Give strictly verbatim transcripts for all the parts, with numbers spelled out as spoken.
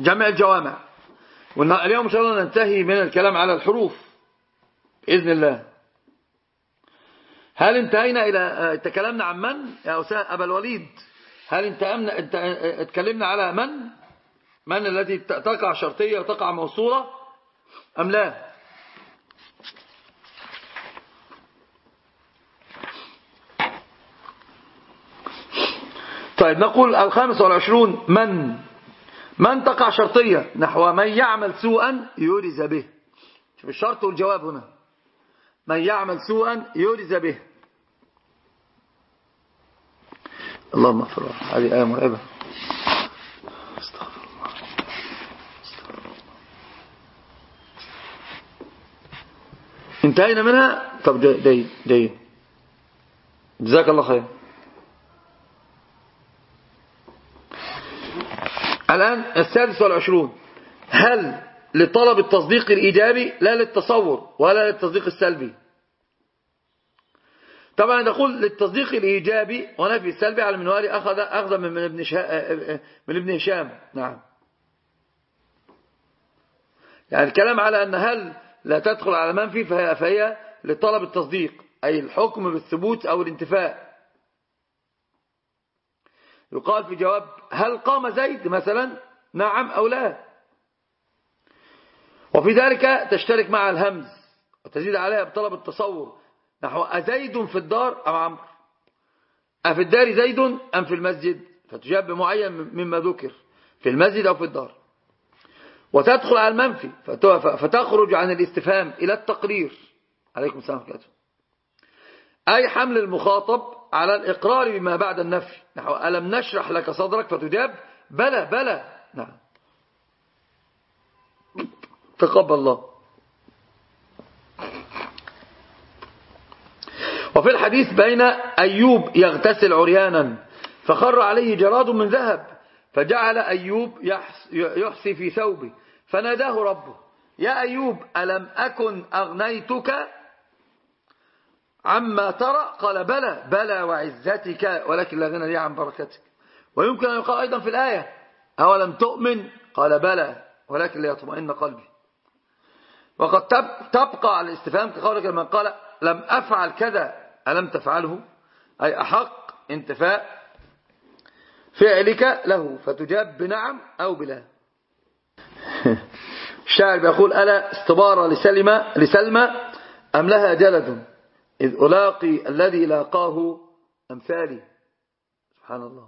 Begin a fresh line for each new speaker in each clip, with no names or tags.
جمع الجوامع. واليوم إن شاء الله ننتهي من الكلام على الحروف بإذن الله. هل انتهينا إلى تكلمنا عن من يا أستاذ أبا الوليد؟ هل انتهينا انت... اتكلمنا على من من التي تقع شرطية وتقع موصولة أم لا؟ طيب نقول الخامس والعشرون من من تقع شرطية نحو من يعمل سوءا يورز به. شوف الشرط والجواب هنا. من يعمل سوءا يورز به. اللهم اغفر له. هذه آية مرعبة. استغفر الله. استغفر الله. انتهينا منها. طب جيد جيد جزاك الله خير. الآن السادس والعشرون. هل لطلب التصديق الإيجابي لا للتصور ولا للتصديق السلبي؟ طبعا نقول للتصديق الإيجابي ونفي السلبي على المنوال أخذ أخذ من ابن من ابن هشام. نعم. يعني الكلام على أن هل لا تدخل على منفي فهي, فهي لطلب التصديق أي الحكم بالثبوت أو الانتفاء. يقال في جواب هل قام زيد مثلا نعم أو لا. وفي ذلك تشترك مع الهمز وتزيد عليها بطلب التصور نحو أزيد في الدار أم عمرو، أفي الدار زيد أم في المسجد، فتجاب بمعين مما ذكر في المسجد أو في الدار. وتدخل على المنفي فتخرج عن الاستفهام إلى التقرير. عليكم السلام عليكم. أي حمل المخاطب على الإقرار بما بعد النفي نحو ألم نشرح لك صدرك، فتجاب بلى بلى. نعم. تقبل الله. وفي الحديث بين أيوب يغتسل عريانا فخر عليه جراد من ذهب فجعل أيوب يحسي في ثوبه فناداه ربه يا أيوب ألم أكن أغنيتك عما ترى؟ قال بلى بلى وعزتك ولكن لا غنى لي عن بركتك. ويمكن أن يقال أيضا في الآية أولم تؤمن؟ قال بلى ولكن ليطمئن قلبي. وقد تبقى على الاستفهام كقولك من قال لم أفعل كذا ألم تفعله، أي أحق انتفاء فعلك له فتجاب بنعم أو بلا. الشاعر بيقول ألا استبار لسلمى لسلمى أم لها جلد إذ ألاقي الذي لاقاه أمثالي. سبحان الله.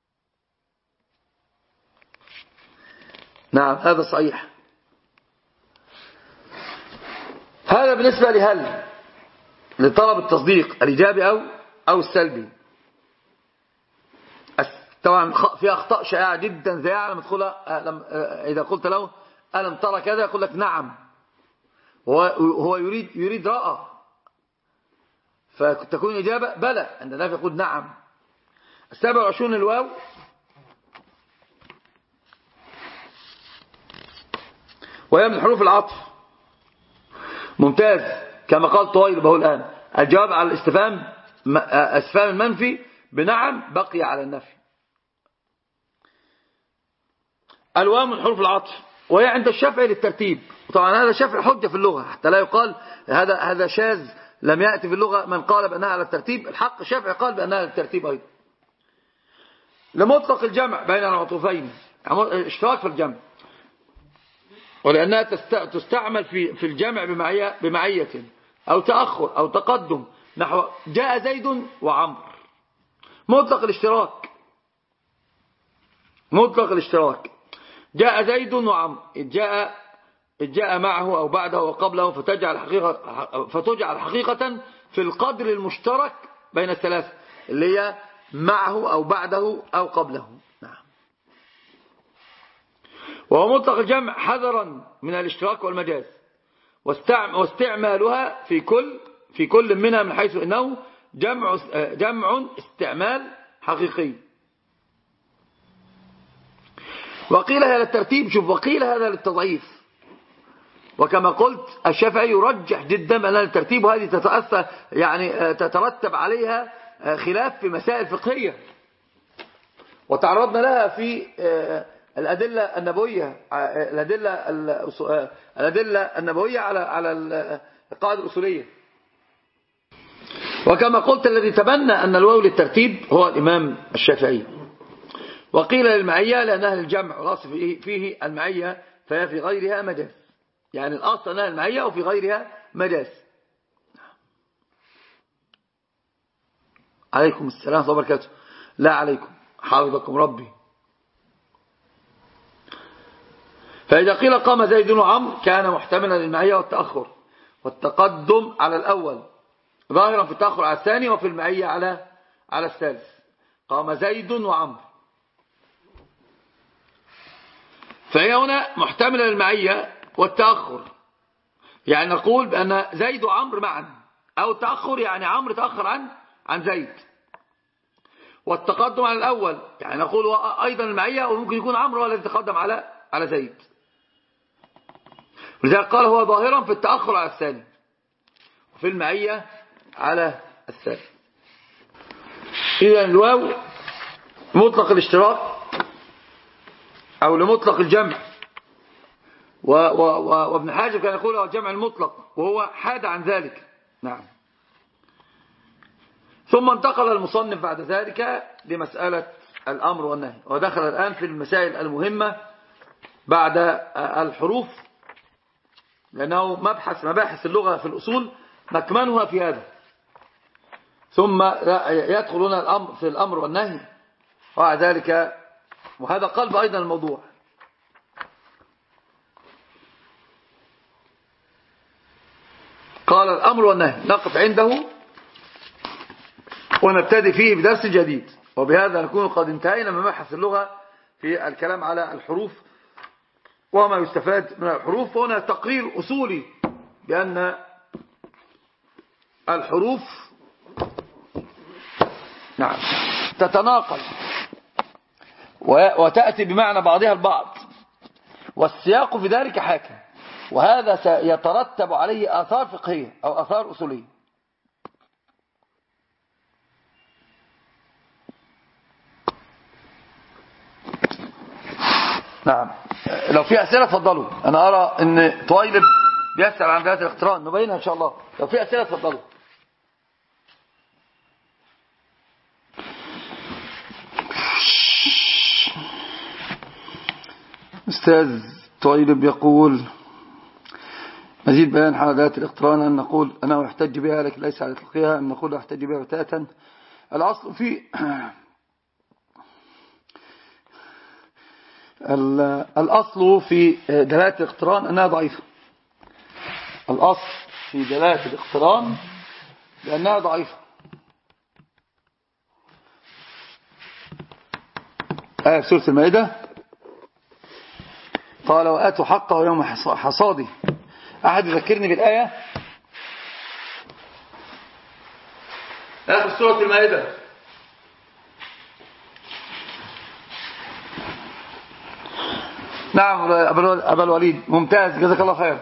نعم هذا صحيح. هذا بالنسبة لهل لطلب التصديق الإيجابي أو أو السلبي. طبعا في أخطاء شائعة جدا زي لما تقول إذا قلت له ألم ترى كذا يقول لك نعم، هو يريد يريد رأى فتكون إجابة بلى، عندنا يقول نعم. السابع والعشرون الواو وهي من حروف العطف. ممتاز كما قال طويل بقول الآن الجواب على الاستفهام استفهام المنفي بنعم بقي على النفي. الواو من حروف العطف وهي عند الشافعي للترتيب. طبعا هذا شافعي حجة في اللغة حتى لا يقال هذا هذا شاذ لم يأتي في اللغة من قال بأنها على الترتيب. الحق الشافعي قال بأنها على الترتيب أيضا. لمطلق الجمع بين العطوفين اشتراك في الجمع ولأنها تستعمل في في الجمع بمعية بمعية أو تأخر أو تقدم نحو جاء زيد وعمر. مطلق الاشتراك مطلق الاشتراك جاء زيد وعمر جاء جاء معه أو بعده وقبله فتجعل حقيقة فتجعل حقيقة في القدر المشترك بين الثلاثة اللي هي معه أو بعده أو قبله. نعم. وهو مطلق الجمع حذرا من الاشتراك والمجاز واستعمالها في كل في كل منها من حيث انه جمع جمع استعمال حقيقي. وقيل هذا للترتيب. شوف وقيل هذا للتضعيف. وكما قلت الشافعي يرجح جدا بأن الترتيب وهذه تتأثر يعني تترتب عليها خلاف في مسائل فقهية وتعرضنا لها في الأدلة النبوية الأدلة الأدلة النبوية على على القاعدة الأصولية. وكما قلت الذي تبنى أن الواو للترتيب هو الإمام الشافعي. وقيل للمعية لأنها للجمع والأصل فيه المعية فهي في غيرها مجاز، يعني الأصل أنها المعية وفي غيرها مجاز. عليكم السلام ورحمة الله وبركاته. لا عليكم، حافظكم ربي. فإذا قيل قام زيد وعمر كان محتملا للمعية والتأخر والتقدم على الأول، ظاهرا في التأخر على الثاني وفي المعية على على الثالث. قام زيد وعمر، فهي هنا محتملة للمعية والتأخر، يعني نقول بأن زيد وعمر معا، أو التأخر يعني عمرو تأخر عن عن زيد، والتقدم على الأول يعني نقول أيضا المعية وممكن يكون عمرو هو الذي تقدم على على زيد. ولذلك قال هو ظاهرا في التأخر على الثاني وفي المعية على الثالث. إذا الواو مطلق الاشتراك أو لمطلق الجمع، وابن حاجب كان يقول هو الجمع المطلق وهو حاد عن ذلك. نعم. ثم انتقل المصنف بعد ذلك لمسألة الأمر والنهي، ودخل الآن في المسائل المهمة بعد الحروف، لأنه مبحث مباحث اللغة في الأصول مكمنها في هذا. ثم يدخلون الأمر في الأمر والنهي وبعد ذلك، وهذا قلب أيضا الموضوع. قال الأمر والنهي نقف عنده ونبتدي فيه بدرس جديد، وبهذا نكون قد انتهينا من مبحث اللغة في الكلام على الحروف وما يستفاد من الحروف. وهنا تقرير أصولي بأن الحروف نعم تتناقل وتأتي بمعنى بعضها البعض، والسياق في ذلك حاكم، وهذا سيترتب عليه آثار فقهية أو آثار أصولية. نعم. لو في أسئلة تفضلوا. أنا أرى أن طويلب بيسأل عن ذات الاقتران، نبينها إن شاء الله. لو في أسئلة تفضلوا. أستاذ طويلب يقول مزيد بيان حال ذات الاقتران، أن نقول أنه يحتج بها لكن ليس على إطلاقها، أن نقول يحتج بها بتاتا. الأصل في الأصل في دلالة الاقتران أنها ضعيفة. الأصل في دلالة الاقتران لأنها ضعيفة. آية في سورة المائدة قال وآتوا حقه يوم حصاده. أحد يذكرني بالآية؟ آخر سورة المائدة. نعم أبا الوليد، ممتاز، جزاك الله خير.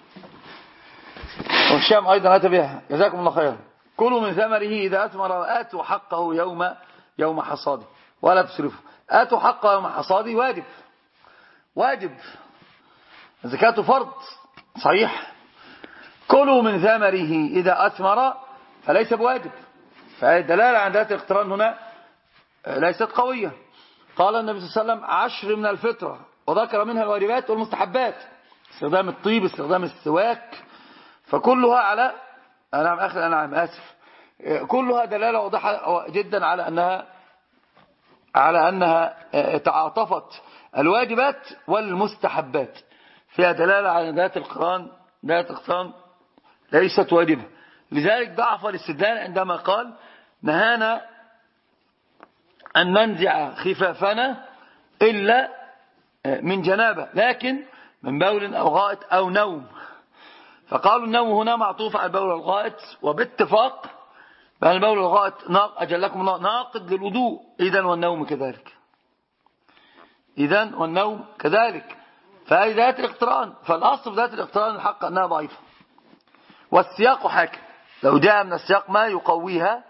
والشام أيضا أتى بها، جزاكم الله خير. كلوا من ثمره إذا أثمر وآتوا حقه يوم يوم حصاده ولا تسرفوا. آتوا حقه يوم حصاده واجب، واجب. الزكاة فرض صحيح. كلوا من ثمره إذا أثمر فليس بواجب. فالدلالة عن ذات الاقتران هنا ليست قوية. قال النبي صلى الله عليه وسلم عشر من الفطرة، وذكر منها الواجبات والمستحبات، استخدام الطيب، استخدام السواك، فكلها على أنعم آخر أنعم آسف كلها دلالة واضحة جدا على أنها على أنها تعاطفت الواجبات والمستحبات، فيها دلالة على ذات القرآن ذات القرآن ليست واجبة. لذلك ضعف الاستدلال عندما قال نهانا أن ننزع خفافنا إلا من جنابة، لكن من بول أو غائط أو نوم. فقالوا النوم هنا معطوف على البول والغائط، وباتفاق بأن البول والغائط أجلكم الله ناقض للوضوء، إذن والنوم كذلك، إذن والنوم كذلك. فهي ذات الاقتران، فالأصل في ذات الاقتران الحق أنها ضعيفة، والسياق حاكم. لو جاء من السياق ما يقويها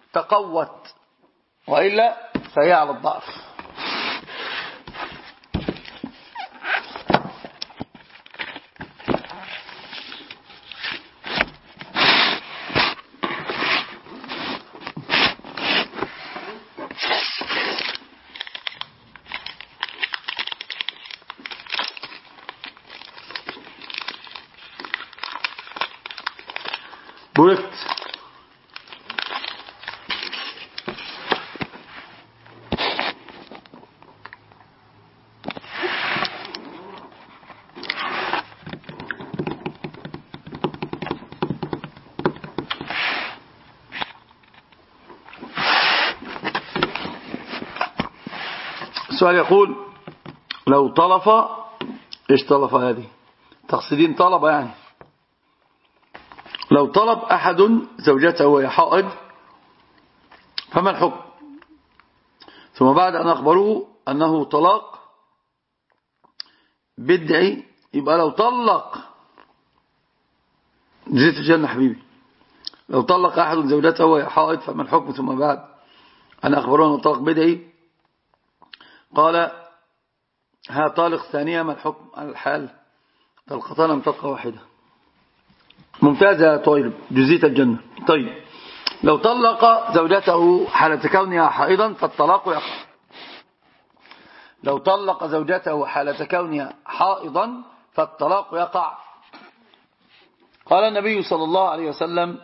تقوت، وإلا فهي على الضعف. بوركت. السؤال يقول لو طلف، ايش طلف هذه؟ تقصدين طلب يعني. لو طلب أحد زوجته وهي حائض فما الحكم؟ ثم بعد أن أخبروه أنه طلاق بدعي، يبقى لو طلق جزيت الجنة حبيبي، لو طلق أحد زوجته وهي حائض فما الحكم؟ ثم بعد أن أخبروه أنه طلاق بدعي قال ها طالق ثانية، ما الحكم على الحال؟ طلقتان أم طلقة واحدة؟ ممتاز يا طيب، جزيت الجنة. طيب لو طلق زوجته حالة كونها حائضا فالطلاق يقع. لو طلق زوجته حالة كونها حائضا فالطلاق يقع. قال النبي صلى الله عليه وسلم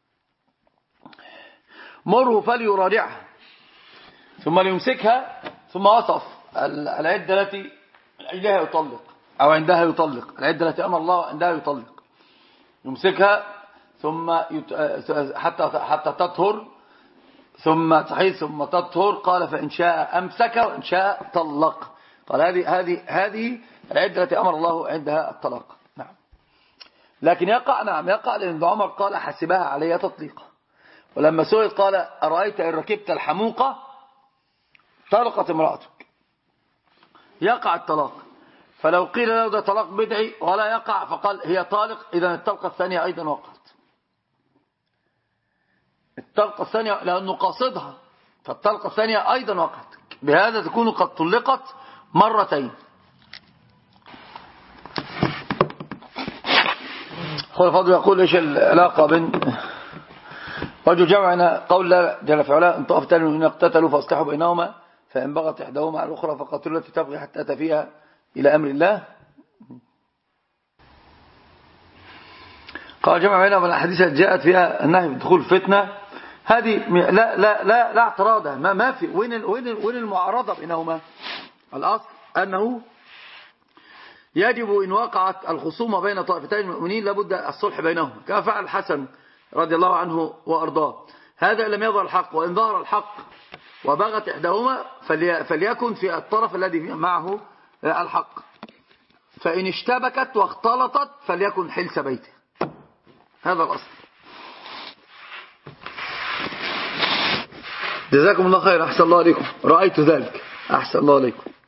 مره فليراجعها ثم ليمسكها، ثم وصف العدة التي عندها يطلق أو عندها يطلق، العدة التي أمر الله عندها يطلق، يمسكها ثم يت... حتى حتى تطهر ثم تحيض ثم تطهر. قال فإن شاء أمسك وإن شاء طلق. قال هذه هذه هذه العدة التي أمر الله عندها الطلاق. نعم. لكن يقع، نعم يقع، لأن ابن عمر قال حسبها علي تطليقا، ولما سئل قال أرأيت إن ركبت الحموقة طلقت امرأتك، يقع الطلاق. فلو قيل له ده طلاق بدعي ولا يقع فقال هي طالق، إذا الطلقة الثانية أيضا وقعت. الطلقة الثانية لأنه قاصدها، فالطلقة الثانية أيضا وقعت، بهذا تكون قد طلقت مرتين. أخوة فضل يقول إيش العلاقة بين رجل جمعنا قول لا جل في علا إن طائفتان من اقتتلوا فاصلحوا بينهما فإن بغت إحداهما على الأخرى فقاتلوا التي تبغي حتى تفيها إلى أمر الله. قال جمع بينهما الأحاديث جاءت فيها النهي بدخول فتنة، هذه لا لا لا لا اعتراض، ما ما في وين وين وين المعارضة بينهما؟ الأصل أنه يجب إن وقعت الخصومة بين طائفتين المؤمنين لابد الصلح بينهم، كما فعل الحسن رضي الله عنه وأرضاه. هذا لم يظهر الحق، وإن ظهر الحق وبغت إحداهما فليكن في الطرف الذي معه الحق، فإن اشتبكت واختلطت فليكن حلس بيته. هذا الأصل. جزاكم الله خير، أحسن الله عليكم، رأيت ذلك، أحسن الله عليكم.